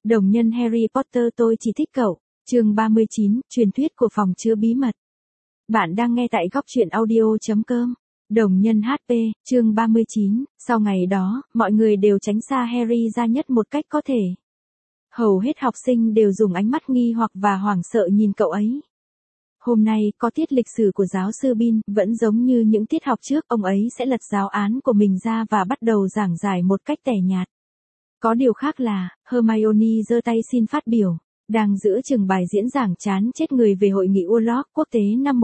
Đồng nhân Harry Potter tôi chỉ thích cậu. Chương 39, truyền thuyết của phòng chứa bí mật. Bạn đang nghe tại góc truyện audio.com. Đồng nhân HP, chương 39, sau ngày đó, mọi người đều tránh xa Harry ra nhất một cách có thể. Hầu hết học sinh đều dùng ánh mắt nghi hoặc và hoảng sợ nhìn cậu ấy. Hôm nay, có tiết lịch sử của giáo sư Bean, vẫn giống như những tiết học trước, ông ấy sẽ lật giáo án của mình ra và bắt đầu giảng giải một cách tẻ nhạt. Có điều khác là, Hermione giơ tay xin phát biểu. Đang giữa chừng bài diễn giảng chán chết người về hội nghị Urlock quốc tế năm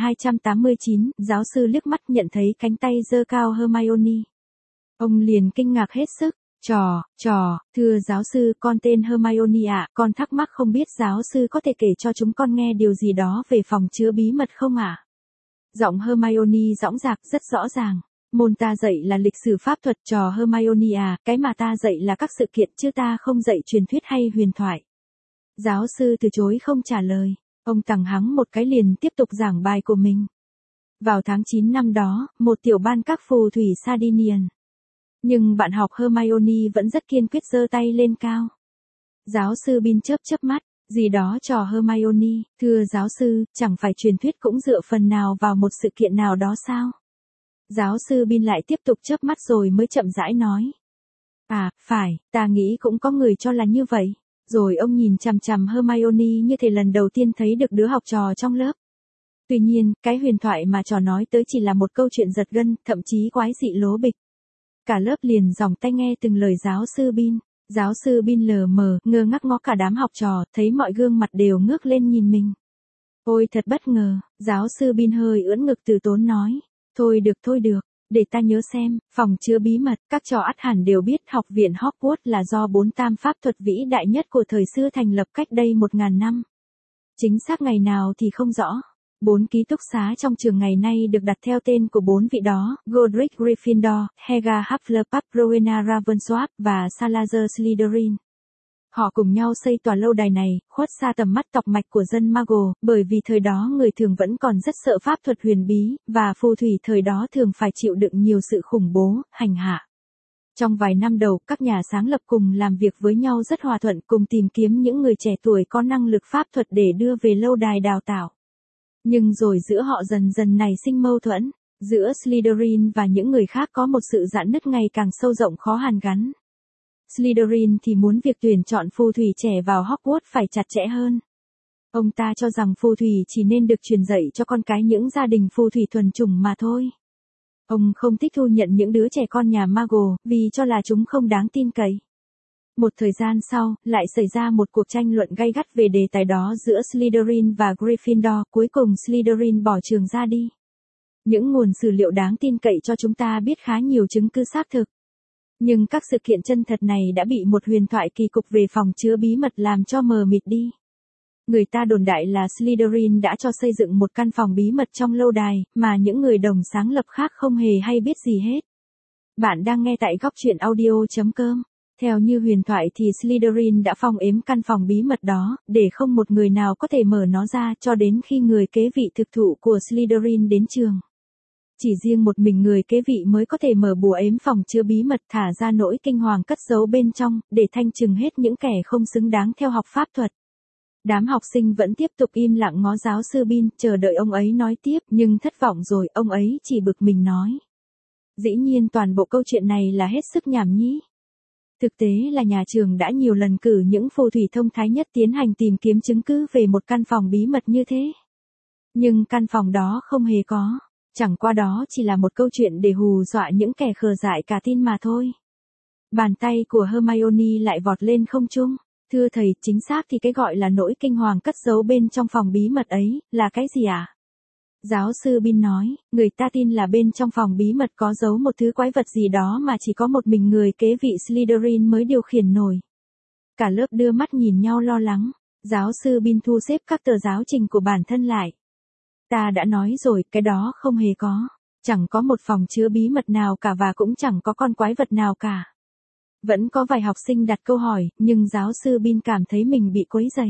1289, giáo sư liếc mắt nhận thấy cánh tay giơ cao Hermione. Ông liền kinh ngạc hết sức. Thưa giáo sư, con tên Hermione ạ, con thắc mắc không biết giáo sư có thể kể cho chúng con nghe điều gì đó về phòng chứa bí mật không ạ? Giọng Hermione dõng dạc rất rõ ràng. Môn ta dạy là lịch sử pháp thuật, trò Hermione à, cái mà ta dạy là các sự kiện chứ ta không dạy truyền thuyết hay huyền thoại. Giáo sư từ chối không trả lời, ông tằng hắng một cái liền tiếp tục giảng bài của mình. Vào tháng 9 năm đó, một tiểu ban các phù thủy Sardinian. Nhưng bạn học Hermione vẫn rất kiên quyết giơ tay lên cao. Giáo sư Bean chớp mắt, gì đó trò Hermione, thưa giáo sư, chẳng phải truyền thuyết cũng dựa phần nào vào một sự kiện nào đó sao? Giáo sư Bean lại tiếp tục chớp mắt rồi mới chậm rãi nói. À, phải, ta nghĩ cũng có người cho là như vậy. Rồi ông nhìn chằm chằm Hermione như thể lần đầu tiên thấy được đứa học trò trong lớp. Tuy nhiên, cái huyền thoại mà trò nói tới chỉ là một câu chuyện giật gân, thậm chí quái dị lố bịch. Cả lớp liền giòng tay nghe từng lời giáo sư Bean. Giáo sư Bean lờ mờ, ngơ ngác ngó cả đám học trò, thấy mọi gương mặt đều ngước lên nhìn mình. Ôi thật bất ngờ, giáo sư Bean hơi ưỡn ngực từ tốn nói. Thôi được, để ta nhớ xem, phòng chứa bí mật, các trò ắt hẳn đều biết học viện Hogwarts là do 4 tam pháp thuật vĩ đại nhất của thời xưa thành lập cách đây 1000 năm. Chính xác ngày nào thì không rõ. 4 ký túc xá trong trường ngày nay được đặt theo tên của 4 vị đó, Godric Gryffindor, Helga Hufflepuff, Rowena Ravenclaw và Salazar Slytherin. Họ cùng nhau xây tòa lâu đài này, khuất xa tầm mắt tọc mạch của dân Muggle, bởi vì thời đó người thường vẫn còn rất sợ pháp thuật huyền bí, và phù thủy thời đó thường phải chịu đựng nhiều sự khủng bố, hành hạ. Trong vài năm đầu, các nhà sáng lập cùng làm việc với nhau rất hòa thuận, cùng tìm kiếm những người trẻ tuổi có năng lực pháp thuật để đưa về lâu đài đào tạo. Nhưng rồi giữa họ dần dần nảy sinh mâu thuẫn, giữa Slytherin và những người khác có một sự rạn nứt ngày càng sâu rộng khó hàn gắn. Slytherin thì muốn việc tuyển chọn phù thủy trẻ vào Hogwarts phải chặt chẽ hơn. Ông ta cho rằng phù thủy chỉ nên được truyền dạy cho con cái những gia đình phù thủy thuần chủng mà thôi. Ông không thích thu nhận những đứa trẻ con nhà Muggle, vì cho là chúng không đáng tin cậy. Một thời gian sau, lại xảy ra một cuộc tranh luận gay gắt về đề tài đó giữa Slytherin và Gryffindor, cuối cùng Slytherin bỏ trường ra đi. Những nguồn sử liệu đáng tin cậy cho chúng ta biết khá nhiều chứng cứ xác thực. Nhưng các sự kiện chân thật này đã bị một huyền thoại kỳ cục về phòng chứa bí mật làm cho mờ mịt đi. Người ta đồn đại là Slytherin đã cho xây dựng một căn phòng bí mật trong lâu đài, mà những người đồng sáng lập khác không hề hay biết gì hết. Bạn đang nghe tại góc truyện audio.com. Theo như huyền thoại thì Slytherin đã phong ếm căn phòng bí mật đó, để không một người nào có thể mở nó ra cho đến khi người kế vị thực thụ của Slytherin đến trường. Chỉ riêng một mình người kế vị mới có thể mở bùa ếm phòng chứa bí mật, thả ra nỗi kinh hoàng cất giấu bên trong, để thanh trừng hết những kẻ không xứng đáng theo học pháp thuật. Đám học sinh vẫn tiếp tục im lặng ngó giáo sư Bean, chờ đợi ông ấy nói tiếp, nhưng thất vọng rồi, ông ấy chỉ bực mình nói. Dĩ nhiên toàn bộ câu chuyện này là hết sức nhảm nhí. Thực tế là nhà trường đã nhiều lần cử những phù thủy thông thái nhất tiến hành tìm kiếm chứng cứ về một căn phòng bí mật như thế. Nhưng căn phòng đó không hề có. Chẳng qua đó chỉ là một câu chuyện để hù dọa những kẻ khờ dại cả tin mà thôi. Bàn tay của Hermione lại vọt lên không trung. Thưa thầy, chính xác thì cái gọi là nỗi kinh hoàng cất giấu bên trong phòng bí mật ấy, là cái gì ạ? Giáo sư Bean nói, người ta tin là bên trong phòng bí mật có giấu một thứ quái vật gì đó mà chỉ có một mình người kế vị Slytherin mới điều khiển nổi. Cả lớp đưa mắt nhìn nhau lo lắng. Giáo sư Bean thu xếp các tờ giáo trình của bản thân lại. Ta đã nói rồi, cái đó không hề có. Chẳng có một phòng chứa bí mật nào cả và cũng chẳng có con quái vật nào cả. Vẫn có vài học sinh đặt câu hỏi, nhưng giáo sư Bean cảm thấy mình bị quấy rầy.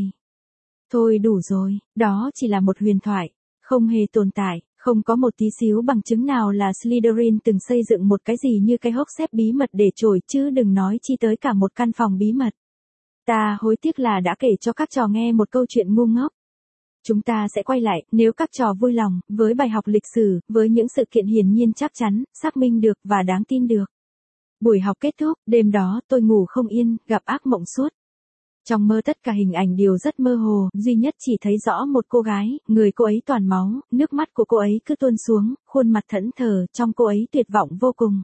Thôi đủ rồi, đó chỉ là một huyền thoại, không hề tồn tại, không có một tí xíu bằng chứng nào là Slytherin từng xây dựng một cái gì như cái hốc xếp bí mật để trổi chứ đừng nói chi tới cả một căn phòng bí mật. Ta hối tiếc là đã kể cho các trò nghe một câu chuyện ngu ngốc. Chúng ta sẽ quay lại, nếu các trò vui lòng, với bài học lịch sử, với những sự kiện hiển nhiên chắc chắn, xác minh được và đáng tin được. Buổi học kết thúc, đêm đó tôi ngủ không yên, gặp ác mộng suốt. Trong mơ tất cả hình ảnh đều rất mơ hồ, duy nhất chỉ thấy rõ một cô gái, người cô ấy toàn máu, nước mắt của cô ấy cứ tuôn xuống, khuôn mặt thẫn thờ, trong cô ấy tuyệt vọng vô cùng.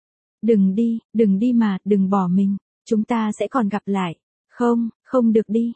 Đừng đi mà, đừng bỏ mình, chúng ta sẽ còn gặp lại. Không, không được đi,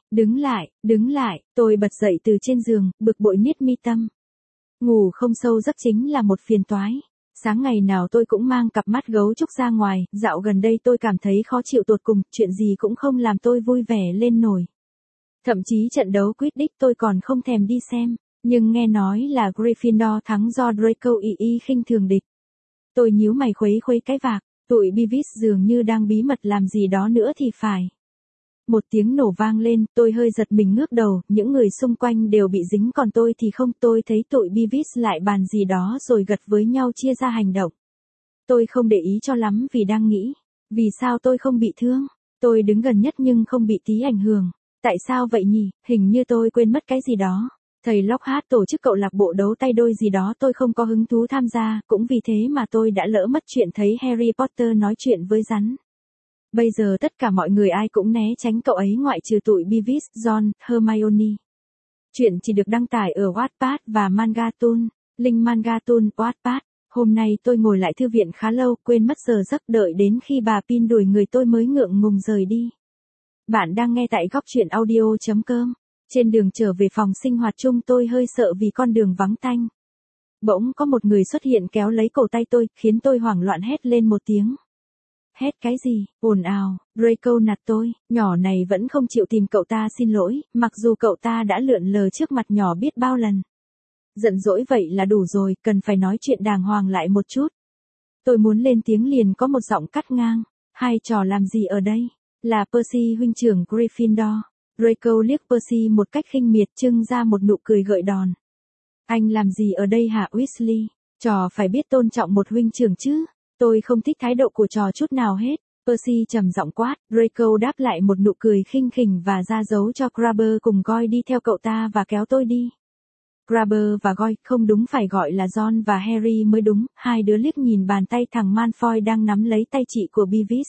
đứng lại, tôi bật dậy từ trên giường, bực bội niết mi tâm. Ngủ không sâu giấc chính là một phiền toái. Sáng ngày nào tôi cũng mang cặp mắt gấu trúc ra ngoài, dạo gần đây tôi cảm thấy khó chịu tột cùng, chuyện gì cũng không làm tôi vui vẻ lên nổi. Thậm chí trận đấu Quidditch tôi còn không thèm đi xem, nhưng nghe nói là Gryffindor thắng do Draco y khinh thường địch. Tôi nhíu mày khuấy cái vạc, tụi Beavis dường như đang bí mật làm gì đó nữa thì phải. Một tiếng nổ vang lên, tôi hơi giật mình ngước đầu, những người xung quanh đều bị dính còn tôi thì không, tôi thấy tụi Beavis lại bàn gì đó rồi gật với nhau chia ra hành động. Tôi không để ý cho lắm vì đang nghĩ, vì sao tôi không bị thương? Tôi đứng gần nhất nhưng không bị tí ảnh hưởng. Tại sao vậy nhỉ? Hình như tôi quên mất cái gì đó. Thầy Lockhart tổ chức câu lạc bộ đấu tay đôi gì đó tôi không có hứng thú tham gia, cũng vì thế mà tôi đã lỡ mất chuyện thấy Harry Potter nói chuyện với rắn. Bây giờ tất cả mọi người ai cũng né tránh cậu ấy ngoại trừ tụi Beavis, Ron, Hermione. Chuyện chỉ được đăng tải ở Wattpad và Mangatoon, link Mangatoon, Wattpad. Hôm nay tôi ngồi lại thư viện khá lâu, quên mất giờ giấc đợi đến khi bà Pin đuổi người tôi mới ngượng ngùng rời đi. Bạn đang nghe tại góc truyện audio.com. Trên đường trở về phòng sinh hoạt chung tôi hơi sợ vì con đường vắng tanh. Bỗng có một người xuất hiện kéo lấy cổ tay tôi, khiến tôi hoảng loạn hét lên một tiếng. Hét cái gì, ồn ào, Draco nạt tôi, nhỏ này vẫn không chịu tìm cậu ta xin lỗi, mặc dù cậu ta đã lượn lờ trước mặt nhỏ biết bao lần. Giận dỗi vậy là đủ rồi, cần phải nói chuyện đàng hoàng lại một chút. Tôi muốn lên tiếng liền có một giọng cắt ngang, hai trò làm gì ở đây, là Percy huynh trưởng Gryffindor. Draco liếc Percy một cách khinh miệt trưng ra một nụ cười gợi đòn. Anh làm gì ở đây hả Weasley, trò phải biết tôn trọng một huynh trưởng chứ. Tôi không thích thái độ của trò chút nào hết. Percy trầm giọng quát, Draco đáp lại một nụ cười khinh khỉnh và ra dấu cho Crabber cùng Goyle đi theo cậu ta và kéo tôi đi. Crabber và Goyle, không đúng phải gọi là Ron và Harry mới đúng, hai đứa liếc nhìn bàn tay thằng Malfoy đang nắm lấy tay chị của Beavis.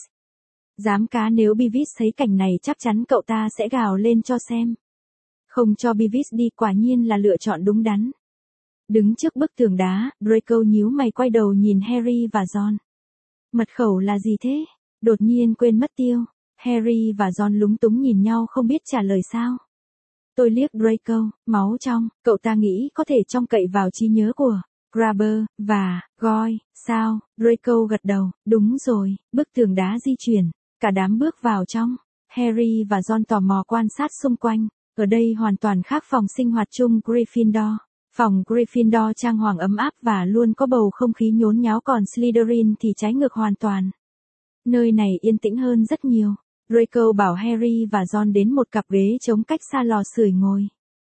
Dám cá nếu Beavis thấy cảnh này chắc chắn cậu ta sẽ gào lên cho xem. Không cho Beavis đi quả nhiên là lựa chọn đúng đắn. Đứng trước bức tường đá, Draco nhíu mày quay đầu nhìn Harry và Ron. Mật khẩu là gì thế? Đột nhiên quên mất tiêu. Harry và Ron lúng túng nhìn nhau không biết trả lời sao. Tôi liếc Draco, máu trong, cậu ta nghĩ có thể trông cậy vào trí nhớ của Crabber và Goyle, sao? Draco gật đầu, đúng rồi, bức tường đá di chuyển. Cả đám bước vào trong. Harry và Ron tò mò quan sát xung quanh. Ở đây hoàn toàn khác phòng sinh hoạt chung Gryffindor. Phòng Gryffindor trang hoàng ấm áp và luôn có bầu không khí nhốn nháo còn Slytherin thì trái ngược hoàn toàn. Nơi này yên tĩnh hơn rất nhiều. Draco bảo Harry và Ron đến một cặp ghế trống cách xa lò sưởi ngồi.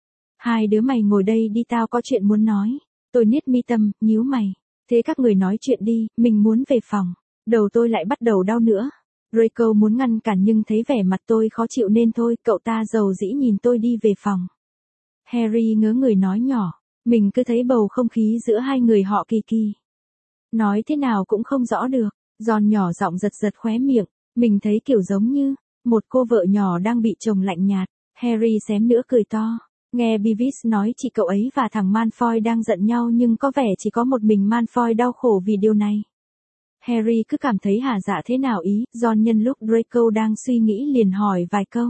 Hai đứa mày ngồi đây đi tao có chuyện muốn nói. Tôi niết mi tâm, nhíu mày. Thế các người nói chuyện đi, mình muốn về phòng. Đầu tôi lại bắt đầu đau nữa. Draco muốn ngăn cản nhưng thấy vẻ mặt tôi khó chịu nên thôi, cậu ta dầu dĩ nhìn tôi đi về phòng. Harry ngớ người nói nhỏ. Mình cứ thấy bầu không khí giữa hai người họ kỳ kỳ. Nói thế nào cũng không rõ được. Ron nhỏ giọng giật giật khóe miệng. Mình thấy kiểu giống như một cô vợ nhỏ đang bị chồng lạnh nhạt. Harry xém nữa cười to. Nghe Beavis nói chị cậu ấy và thằng Malfoy đang giận nhau nhưng có vẻ chỉ có một mình Malfoy đau khổ vì điều này. Harry cứ cảm thấy hả dạ thế nào ý. Ron nhân lúc Draco đang suy nghĩ liền hỏi vài câu.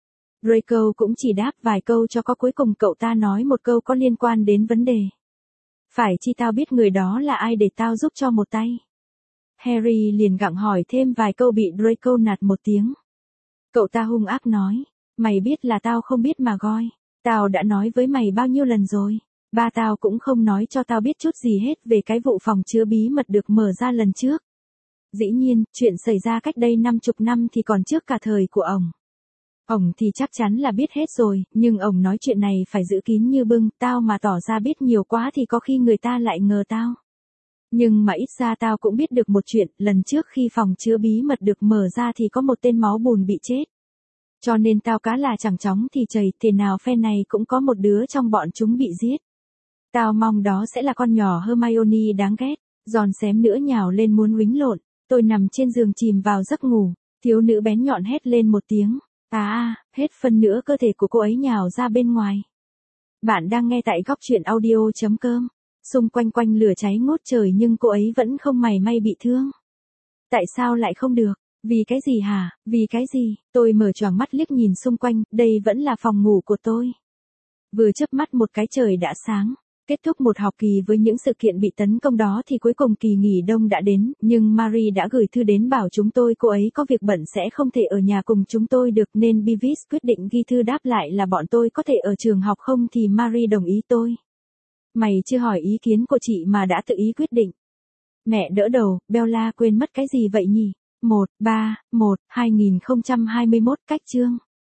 Draco cũng chỉ đáp vài câu cho có cuối cùng cậu ta nói một câu có liên quan đến vấn đề. Phải chi tao biết người đó là ai để tao giúp cho một tay. Harry liền gặng hỏi thêm vài câu bị Draco nạt một tiếng. Cậu ta hung ác nói, mày biết là tao không biết mà Goyle. Tao đã nói với mày bao nhiêu lần rồi. Ba tao cũng không nói cho tao biết chút gì hết về cái vụ phòng chứa bí mật được mở ra lần trước. Dĩ nhiên, chuyện xảy ra cách đây 50 năm thì còn trước cả thời của ổng. Ổng thì chắc chắn là biết hết rồi, nhưng ổng nói chuyện này phải giữ kín như bưng, tao mà tỏ ra biết nhiều quá thì có khi người ta lại ngờ tao. Nhưng mà ít ra tao cũng biết được một chuyện, lần trước khi phòng chứa bí mật được mở ra thì có một tên máu bùn bị chết. Cho nên tao cá là chẳng chóng thì chảy, thế nào phe này cũng có một đứa trong bọn chúng bị giết. Tao mong đó sẽ là con nhỏ Hermione đáng ghét, giòn xém nữa nhào lên muốn uýnh lộn. Tôi nằm trên giường chìm vào giấc ngủ, thiếu nữ bén nhọn hét lên một tiếng. Hết phân nữa cơ thể của cô ấy nhào ra bên ngoài. Bạn đang nghe tại góc truyện audio.com. Xung quanh quanh lửa cháy ngút trời nhưng cô ấy vẫn không mảy may bị thương. Tại sao lại không được? Vì cái gì hả? Vì cái gì? Tôi mở choàng mắt liếc nhìn xung quanh, đây vẫn là phòng ngủ của tôi. Vừa chớp mắt một cái trời đã sáng. Kết thúc một học kỳ với những sự kiện bị tấn công đó thì cuối cùng kỳ nghỉ đông đã đến, nhưng Marie đã gửi thư đến bảo chúng tôi cô ấy có việc bận sẽ không thể ở nhà cùng chúng tôi được nên Beavis quyết định ghi thư đáp lại là bọn tôi có thể ở trường học không thì Marie đồng ý tôi. Mày chưa hỏi ý kiến của chị mà đã tự ý quyết định. Mẹ đỡ đầu, Bella quên mất cái gì vậy nhỉ? 1/3/1/2021 cách chương.